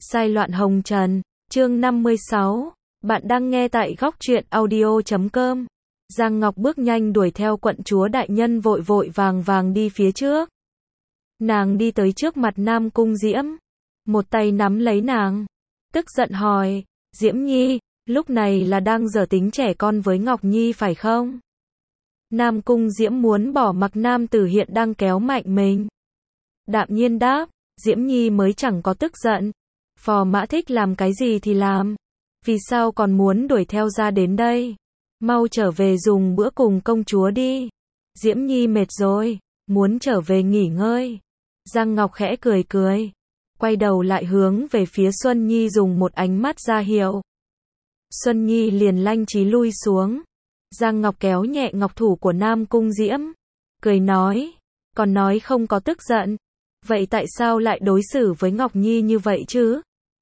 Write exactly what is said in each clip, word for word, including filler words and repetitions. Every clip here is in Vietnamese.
Sai loạn hồng trần, chương năm mươi sáu. Bạn đang nghe tại góc truyện audio chấm com. Giang Ngọc bước nhanh đuổi theo quận chúa đại nhân vội vội vàng vàng đi phía trước. Nàng đi tới trước mặt Nam Cung Diễm. Một tay nắm lấy nàng. Tức giận hỏi, Diễm Nhi, lúc này là đang giở tính trẻ con với Ngọc Nhi phải không? Nam Cung Diễm muốn bỏ mặc nam tử hiện đang kéo mạnh mình. Đạm nhiên đáp, Diễm Nhi mới chẳng có tức giận. Phò mã thích làm cái gì thì làm. Vì sao còn muốn đuổi theo ra đến đây? Mau trở về dùng bữa cùng công chúa đi. Diễm Nhi mệt rồi, muốn trở về nghỉ ngơi. Giang Ngọc khẽ cười cười. Quay đầu lại hướng về phía Xuân Nhi dùng một ánh mắt ra hiệu. Xuân Nhi liền lanh trí lui xuống. Giang Ngọc kéo nhẹ ngọc thủ của Nam Cung Diễm. Cười nói, còn nói không có tức giận. Vậy tại sao lại đối xử với Ngọc Nhi như vậy chứ?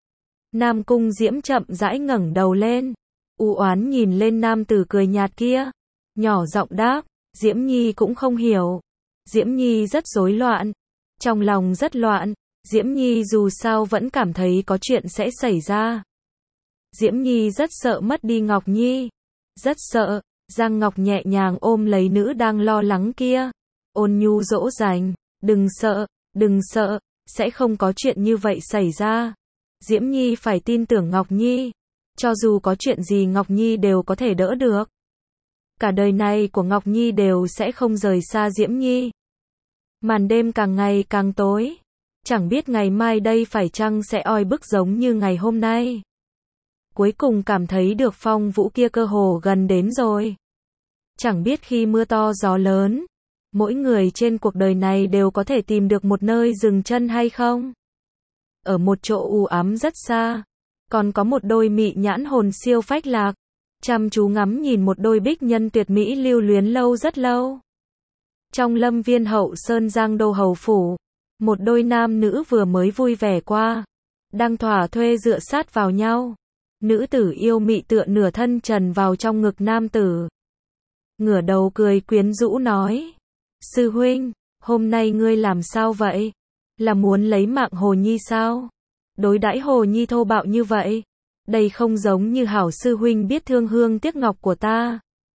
Nam Cung Diễm chậm rãi ngẩng đầu lên. U oán nhìn lên nam tử cười nhạt kia. Nhỏ giọng đáp, Diễm Nhi cũng không hiểu. Diễm Nhi rất rối loạn. Trong lòng rất loạn. Diễm Nhi dù sao vẫn cảm thấy có chuyện sẽ xảy ra. Diễm Nhi rất sợ mất đi Ngọc Nhi. Rất sợ. Giang Ngọc nhẹ nhàng ôm lấy nữ đang lo lắng kia. Ôn nhu dỗ dành. Đừng sợ, đừng sợ, sẽ không có chuyện như vậy xảy ra. Diễm Nhi phải tin tưởng Ngọc Nhi. Cho dù có chuyện gì Ngọc Nhi đều có thể đỡ được. Cả đời này của Ngọc Nhi đều sẽ không rời xa Diễm Nhi. Màn đêm càng ngày càng tối. Chẳng biết ngày mai đây phải chăng sẽ oi bức giống như ngày hôm nay. Cuối cùng cảm thấy được phong vũ kia cơ hồ gần đến rồi. Chẳng biết khi mưa to gió lớn, mỗi người trên cuộc đời này đều có thể tìm được một nơi dừng chân hay không? Ở một chỗ u ám rất xa, còn có một đôi mị nhãn hồn siêu phách lạc, chăm chú ngắm nhìn một đôi bích nhân tuyệt mỹ lưu luyến lâu rất lâu. Trong lâm viên hậu sơn Giang Đô hầu phủ, một đôi nam nữ vừa mới vui vẻ qua, đang thỏa thuê dựa sát vào nhau. Nữ tử yêu mị tựa nửa thân trần vào trong ngực nam tử. Ngửa đầu cười quyến rũ nói, sư huynh, hôm nay ngươi làm sao vậy? Là muốn lấy mạng Hồ Nhi sao? Đối đãi Hồ Nhi thô bạo như vậy, đây không giống như hảo sư huynh biết thương hương tiếc ngọc của ta.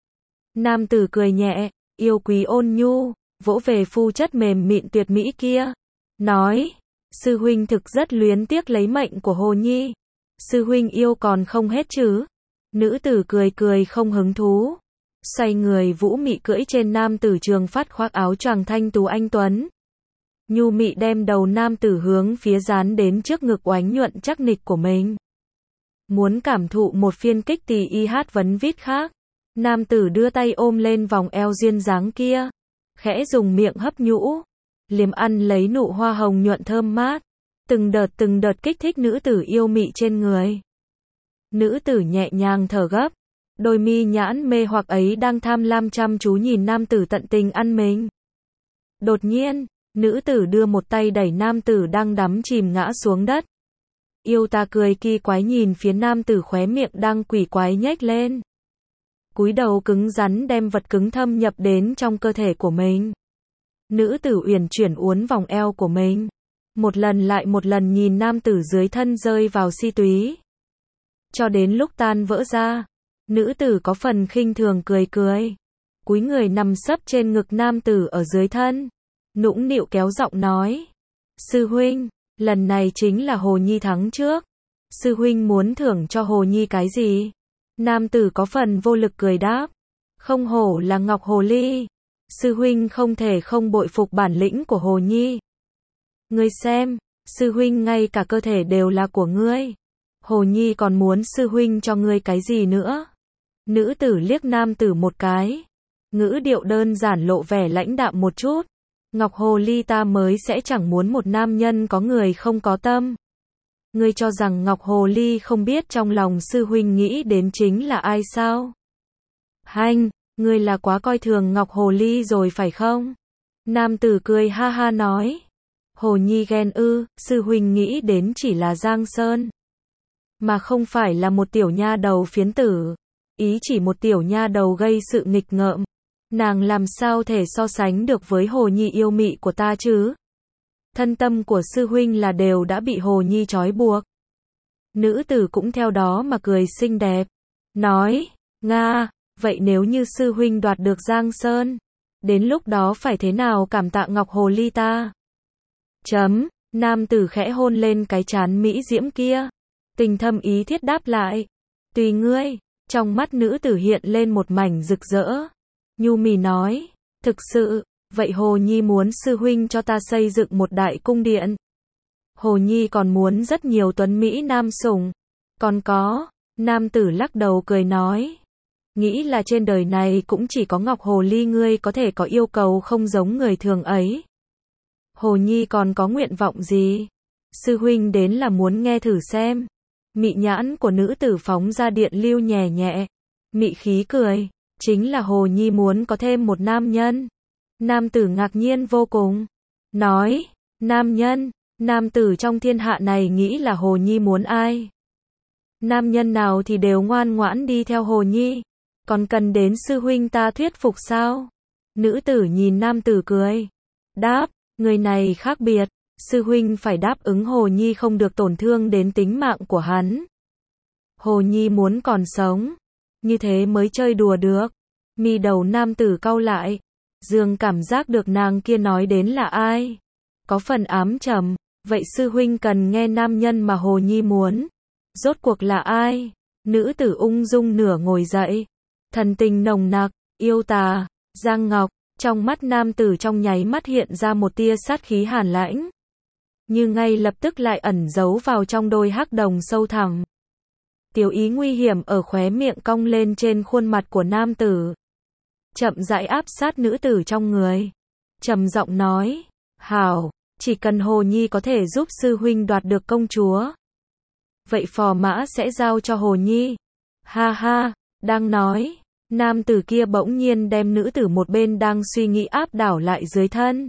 Nam tử cười nhẹ, yêu quý ôn nhu, vỗ về phu chất mềm mịn tuyệt mỹ kia, nói, sư huynh thực rất luyến tiếc lấy mệnh của Hồ Nhi. Sư huynh yêu còn không hết chứ? Nữ tử cười cười không hứng thú. Xoay người vũ mị cưỡi trên nam tử trường phát khoác áo choàng thanh tú anh tuấn. Nhu mị đem đầu nam tử hướng phía dán đến trước ngực oánh nhuận chắc nịch của mình. Muốn cảm thụ một phiên kích tỳ y hát vấn vít khác. Nam tử đưa tay ôm lên vòng eo duyên dáng kia. Khẽ dùng miệng hấp nhũ. Liếm ăn lấy nụ hoa hồng nhuận thơm mát. Từng đợt từng đợt kích thích nữ tử yêu mị trên người. Nữ tử nhẹ nhàng thở gấp. Đôi mi nhãn mê hoặc ấy đang tham lam chăm chú nhìn nam tử tận tình ăn mình. Đột nhiên, nữ tử đưa một tay đẩy nam tử đang đắm chìm ngã xuống đất. Yêu ta cười kỳ quái nhìn phía nam tử khóe miệng đang quỷ quái nhếch lên. Cúi đầu cứng rắn đem vật cứng thâm nhập đến trong cơ thể của mình. Nữ tử uyển chuyển uốn vòng eo của mình. Một lần lại một lần nhìn nam tử dưới thân rơi vào si túy. Cho đến lúc tan vỡ ra. Nữ tử có phần khinh thường cười cười. Cúi người nằm sấp trên ngực nam tử ở dưới thân. Nũng nịu kéo giọng nói. Sư huynh, lần này chính là Hồ Nhi thắng trước. Sư huynh muốn thưởng cho Hồ Nhi cái gì? Nam tử có phần vô lực cười đáp. Không hổ là Ngọc Hồ Ly. Sư huynh không thể không bội phục bản lĩnh của Hồ Nhi. Ngươi xem, sư huynh ngay cả cơ thể đều là của ngươi. Hồ Nhi còn muốn sư huynh cho ngươi cái gì nữa? Nữ tử liếc nam tử một cái. Ngữ điệu đơn giản lộ vẻ lãnh đạm một chút. Ngọc Hồ Ly ta mới sẽ chẳng muốn một nam nhân có người không có tâm. Ngươi cho rằng Ngọc Hồ Ly không biết trong lòng sư huynh nghĩ đến chính là ai sao? Hanh, ngươi là quá coi thường Ngọc Hồ Ly rồi phải không? Nam tử cười ha ha nói. Hồ Nhi ghen ư, sư huynh nghĩ đến chỉ là Giang Sơn. Mà không phải là một tiểu nha đầu phiến tử. Ý chỉ một tiểu nha đầu gây sự nghịch ngợm. Nàng làm sao thể so sánh được với Hồ Nhi yêu mị của ta chứ? Thân tâm của sư huynh là đều đã bị Hồ Nhi trói buộc. Nữ tử cũng theo đó mà cười xinh đẹp. Nói, Nga, vậy nếu như sư huynh đoạt được Giang Sơn, đến lúc đó phải thế nào cảm tạ Ngọc Hồ Ly ta? Chấm, nam tử khẽ hôn lên cái trán mỹ diễm kia. Tình thâm ý thiết đáp lại. Tùy ngươi, trong mắt nữ tử hiện lên một mảnh rực rỡ. Nhu mì nói, thực sự, vậy Hồ Nhi muốn sư huynh cho ta xây dựng một đại cung điện. Hồ Nhi còn muốn rất nhiều tuấn Mỹ nam sủng. Còn có, nam tử lắc đầu cười nói. Nghĩ là trên đời này cũng chỉ có Ngọc Hồ Ly ngươi có thể có yêu cầu không giống người thường ấy. Hồ Nhi còn có nguyện vọng gì? Sư huynh đến là muốn nghe thử xem. Mị nhãn của nữ tử phóng ra điện lưu nhẹ nhẹ. Mị khí cười. Chính là Hồ Nhi muốn có thêm một nam nhân. Nam tử ngạc nhiên vô cùng. Nói, nam nhân, nam tử trong thiên hạ này nghĩ là Hồ Nhi muốn ai? Nam nhân nào thì đều ngoan ngoãn đi theo Hồ Nhi. Còn cần đến sư huynh ta thuyết phục sao? Nữ tử nhìn nam tử cười. Đáp, người này khác biệt. Sư huynh phải đáp ứng Hồ Nhi không được tổn thương đến tính mạng của hắn. Hồ Nhi muốn còn sống. Như thế mới chơi đùa được. Mi đầu nam tử cau lại. Dương cảm giác được nàng kia nói đến là ai. Có phần ám trầm. Vậy sư huynh cần nghe nam nhân mà Hồ Nhi muốn. Rốt cuộc là ai? Nữ tử ung dung nửa ngồi dậy. Thần tình nồng nặc, yêu tà, Giang Ngọc. Trong mắt nam tử trong nháy mắt hiện ra một tia sát khí hàn lãnh. Như ngay lập tức lại ẩn giấu vào trong đôi hắc đồng sâu thẳm. Tiểu ý nguy hiểm ở khóe miệng cong lên trên khuôn mặt của nam tử. Chậm rãi áp sát nữ tử trong người. Trầm giọng nói, hảo, chỉ cần Hồ Nhi có thể giúp sư huynh đoạt được công chúa. Vậy phò mã sẽ giao cho Hồ Nhi. Ha ha, đang nói, nam tử kia bỗng nhiên đem nữ tử một bên đang suy nghĩ áp đảo lại dưới thân.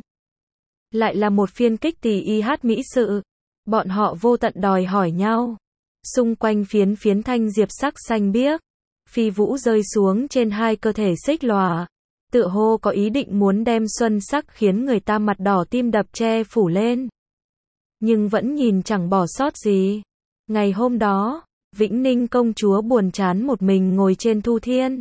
Lại là một phiên kích tỳ y hát mỹ sự. Bọn họ vô tận đòi hỏi nhau. Xung quanh phiến phiến thanh diệp sắc xanh biếc. Phi vũ rơi xuống trên hai cơ thể xích lòa. Tựa hồ có ý định muốn đem xuân sắc khiến người ta mặt đỏ tim đập che phủ lên. Nhưng vẫn nhìn chẳng bỏ sót gì. Ngày hôm đó, Vĩnh Ninh công chúa buồn chán một mình ngồi trên thu thiên.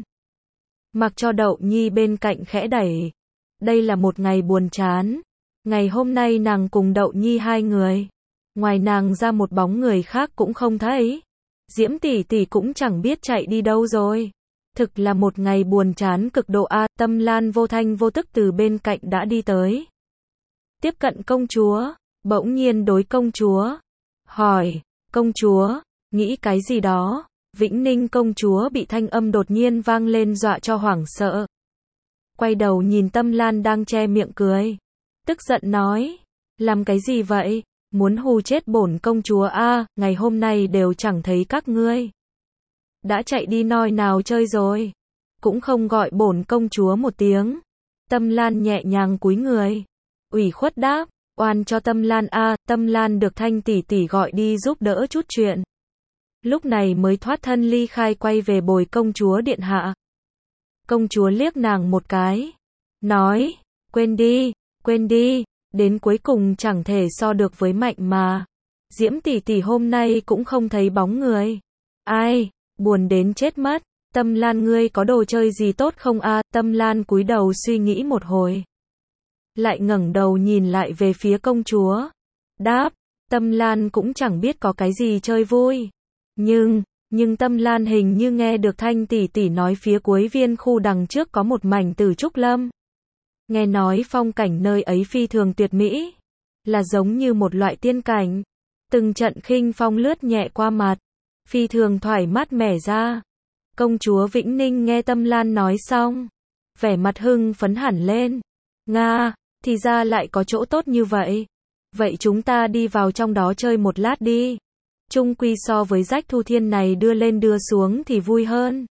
Mặc cho Đậu Nhi bên cạnh khẽ đẩy. Đây là một ngày buồn chán. Ngày hôm nay nàng cùng Đậu Nhi hai người. Ngoài nàng ra một bóng người khác cũng không thấy. Diễm tỷ tỷ cũng chẳng biết chạy đi đâu rồi. Thực là một ngày buồn chán cực độ a. Tâm Lan vô thanh vô tức từ bên cạnh đã đi tới. Tiếp cận công chúa. Bỗng nhiên đối công chúa. Hỏi, công chúa, nghĩ cái gì đó? Vĩnh Ninh công chúa bị thanh âm đột nhiên vang lên dọa cho hoảng sợ. Quay đầu nhìn Tâm Lan đang che miệng cười. Tức giận nói, làm cái gì vậy? Muốn hù chết bổn công chúa a, à, ngày hôm nay đều chẳng thấy các ngươi. Đã chạy đi noi nào chơi rồi? Cũng không gọi bổn công chúa một tiếng. Tâm Lan nhẹ nhàng cúi người. Ủy khuất đáp, oan cho Tâm Lan a, à, Tâm Lan được Thanh tỷ tỷ gọi đi giúp đỡ chút chuyện. Lúc này mới thoát thân ly khai quay về bồi công chúa điện hạ. Công chúa liếc nàng một cái. Nói, quên đi, quên đi, đến cuối cùng chẳng thể so được với Mạnh mà. Diễm tỷ tỷ hôm nay cũng không thấy bóng người. Ai, buồn đến chết mất. Tâm Lan ngươi có đồ chơi gì tốt không a? À? Tâm Lan cúi đầu suy nghĩ một hồi. Lại ngẩng đầu nhìn lại về phía công chúa. Đáp, Tâm Lan cũng chẳng biết có cái gì chơi vui. Nhưng, nhưng Tâm Lan hình như nghe được Thanh tỷ tỷ nói phía cuối viên khu đằng trước có một mảnh Tử Trúc Lâm. Nghe nói phong cảnh nơi ấy phi thường tuyệt mỹ, là giống như một loại tiên cảnh. Từng trận khinh phong lướt nhẹ qua mặt, phi thường thoải mát mẻ ra. Công chúa Vĩnh Ninh nghe Tâm Lan nói xong, vẻ mặt hưng phấn hẳn lên. Nga, thì ra lại có chỗ tốt như vậy. Vậy chúng ta đi vào trong đó chơi một lát đi. Chung quy so với rách thu thiên này đưa lên đưa xuống thì vui hơn.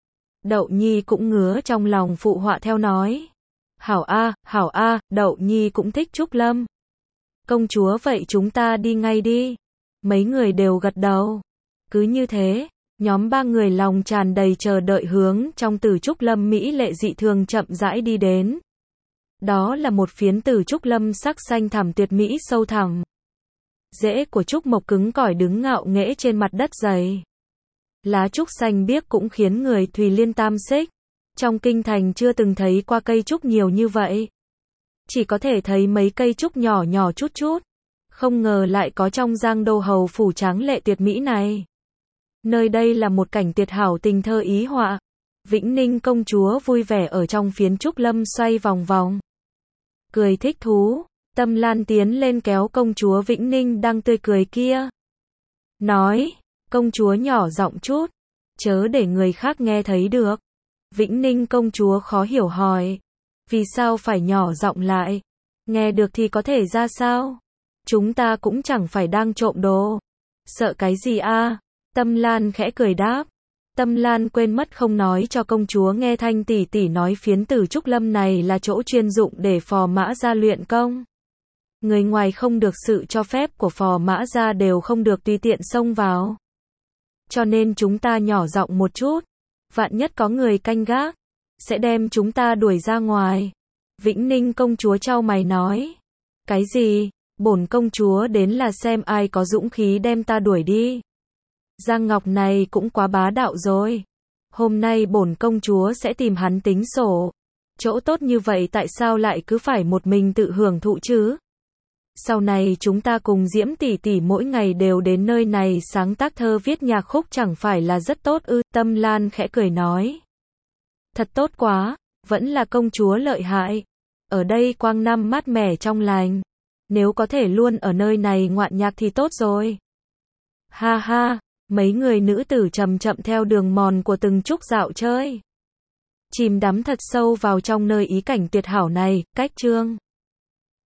Đậu Nhi cũng ngứa trong lòng phụ họa theo nói. Hảo a, hảo a, Đậu Nhi cũng thích Trúc Lâm. Công chúa vậy chúng ta đi ngay đi. Mấy người đều gật đầu. Cứ như thế, nhóm ba người lòng tràn đầy chờ đợi hướng trong Tử Trúc Lâm mỹ lệ dị thường chậm rãi đi đến. Đó là một phiến Tử Trúc Lâm sắc xanh thẳm tuyệt mỹ sâu thẳm. Rễ của trúc mộc cứng cỏi đứng ngạo nghễ trên mặt đất dày. Lá trúc xanh biếc cũng khiến người Thùy Liên tam xích. Trong kinh thành chưa từng thấy qua cây trúc nhiều như vậy. Chỉ có thể thấy mấy cây trúc nhỏ nhỏ chút chút. Không ngờ lại có trong Giang Đô hầu phủ tráng lệ tuyệt mỹ này. Nơi đây là một cảnh tuyệt hảo tình thơ ý họa. Vĩnh Ninh công chúa vui vẻ ở trong phiến trúc lâm xoay vòng vòng. Cười thích thú, Tâm Lan tiến lên kéo công chúa Vĩnh Ninh đang tươi cười kia. Nói, công chúa nhỏ giọng chút, chớ để người khác nghe thấy được. Vĩnh Ninh công chúa khó hiểu hỏi, vì sao phải nhỏ giọng lại? Nghe được thì có thể ra sao? Chúng ta cũng chẳng phải đang trộm đồ. Sợ cái gì a? Tâm Lan khẽ cười đáp. Tâm Lan quên mất không nói cho công chúa nghe Thanh tỷ tỷ nói phiến tử trúc lâm này là chỗ chuyên dụng để phò mã gia luyện công. Người ngoài không được sự cho phép của phò mã gia đều không được tùy tiện xông vào. Cho nên chúng ta nhỏ giọng một chút. Vạn nhất có người canh gác, sẽ đem chúng ta đuổi ra ngoài. Vĩnh Ninh công chúa chau mày nói. Cái gì? Bổn công chúa đến là xem ai có dũng khí đem ta đuổi đi. Giang Ngọc này cũng quá bá đạo rồi. Hôm nay bổn công chúa sẽ tìm hắn tính sổ. Chỗ tốt như vậy tại sao lại cứ phải một mình tự hưởng thụ chứ? Sau này chúng ta cùng Diễm tỷ tỷ mỗi ngày đều đến nơi này sáng tác thơ viết nhạc khúc chẳng phải là rất tốt ư? Tâm Lan khẽ cười nói. Thật tốt quá, vẫn là công chúa lợi hại. Ở đây quang năm mát mẻ trong lành. Nếu có thể luôn ở nơi này ngoạn nhạc thì tốt rồi. Ha ha, mấy người nữ tử chậm chậm theo đường mòn của từng trúc dạo chơi. Chìm đắm thật sâu vào trong nơi ý cảnh tuyệt hảo này, cách chương